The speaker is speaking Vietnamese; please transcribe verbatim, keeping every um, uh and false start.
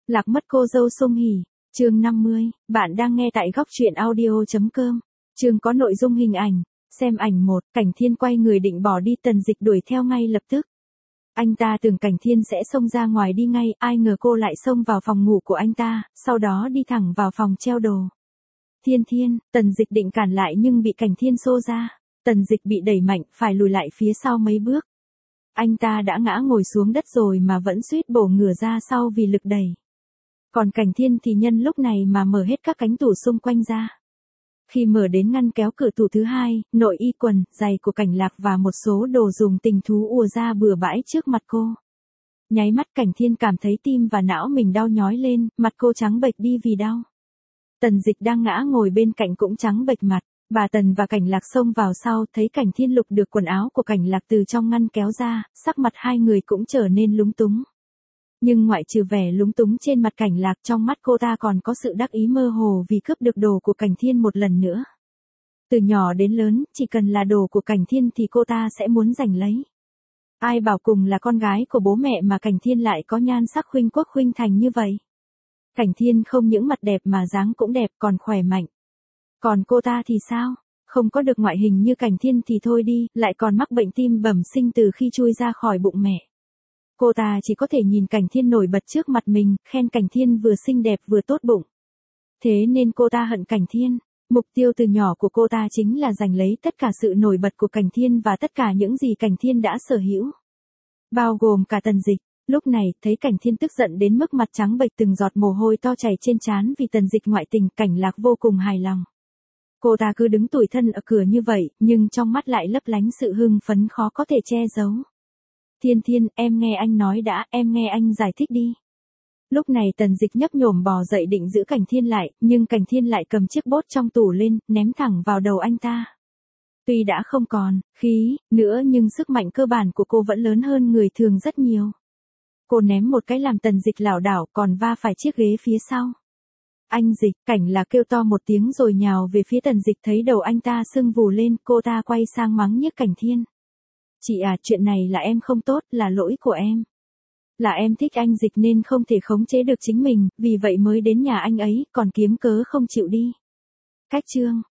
Lạc mất cô dâu Sung Hỉ, chương năm mươi, bạn đang nghe tại góc truyện audio.com. Chương có nội dung hình ảnh, xem ảnh một, Cảnh Thiên quay người định bỏ đi, Tần Dịch đuổi theo ngay lập tức. Anh ta tưởng Cảnh Thiên sẽ xông ra ngoài đi ngay, ai ngờ cô lại xông vào phòng ngủ của anh ta, sau đó đi thẳng vào phòng treo đồ. Thiên Thiên, Tần Dịch định cản lại nhưng bị Cảnh Thiên xô ra. Tần Dịch bị đẩy mạnh, phải lùi lại phía sau mấy bước. Anh ta đã ngã ngồi xuống đất rồi mà vẫn suýt bổ ngửa ra sau vì lực đẩy. Còn Cảnh Thiên thì nhân lúc này mà mở hết các cánh tủ xung quanh ra. Khi mở đến ngăn kéo cửa tủ thứ hai, nội y quần, giày của Cảnh Lạc và một số đồ dùng tình thú ùa ra bừa bãi trước mặt cô. Nháy mắt Cảnh Thiên cảm thấy tim và não mình đau nhói lên, mặt cô trắng bệch đi vì đau. Tần Dịch đang ngã ngồi bên cạnh cũng trắng bệch mặt. Bà Tần và Cảnh Lạc xông vào sau, thấy Cảnh Thiên lục được quần áo của Cảnh Lạc từ trong ngăn kéo ra, sắc mặt hai người cũng trở nên lúng túng. Nhưng ngoại trừ vẻ lúng túng trên mặt Cảnh Lạc, trong mắt cô ta còn có sự đắc ý mơ hồ vì cướp được đồ của Cảnh Thiên một lần nữa. Từ nhỏ đến lớn, chỉ cần là đồ của Cảnh Thiên thì cô ta sẽ muốn giành lấy. Ai bảo cùng là con gái của bố mẹ mà Cảnh Thiên lại có nhan sắc khuynh quốc khuynh thành như vậy. Cảnh Thiên không những mặt đẹp mà dáng cũng đẹp, còn khỏe mạnh. Còn cô ta thì sao? Không có được ngoại hình như Cảnh Thiên thì thôi đi, lại còn mắc bệnh tim bẩm sinh từ khi chui ra khỏi bụng mẹ. Cô ta chỉ có thể nhìn Cảnh Thiên nổi bật trước mặt mình, khen Cảnh Thiên vừa xinh đẹp vừa tốt bụng. Thế nên cô ta hận Cảnh Thiên. Mục tiêu từ nhỏ của cô ta chính là giành lấy tất cả sự nổi bật của Cảnh Thiên và tất cả những gì Cảnh Thiên đã sở hữu. Bao gồm cả Tần Dịch. Lúc này, thấy Cảnh Thiên tức giận đến mức mặt trắng bệch, từng giọt mồ hôi to chảy trên trán vì Tần Dịch ngoại tình, Cảnh Lạc vô cùng hài lòng. Cô ta cứ đứng tủi thân ở cửa như vậy, nhưng trong mắt lại lấp lánh sự hưng phấn khó có thể che giấu. Thiên Thiên, em nghe anh nói đã, em nghe anh giải thích đi. Lúc này Tần Dịch nhấp nhổm bò dậy định giữ Cảnh Thiên lại, nhưng Cảnh Thiên lại cầm chiếc bốt trong tủ lên, ném thẳng vào đầu anh ta. Tuy đã không còn khí nữa nhưng sức mạnh cơ bản của cô vẫn lớn hơn người thường rất nhiều. Cô ném một cái làm Tần Dịch lảo đảo, còn va phải chiếc ghế phía sau. Anh Dịch, Cảnh Lạc kêu to một tiếng rồi nhào về phía Tần Dịch, thấy đầu anh ta sưng vù lên, cô ta quay sang mắng nhiếc Cảnh Thiên. Chị à, chuyện này là em không tốt, là lỗi của em. Là em thích anh Dịch nên không thể khống chế được chính mình, vì vậy mới đến nhà anh ấy, còn kiếm cớ không chịu đi. Cách chương,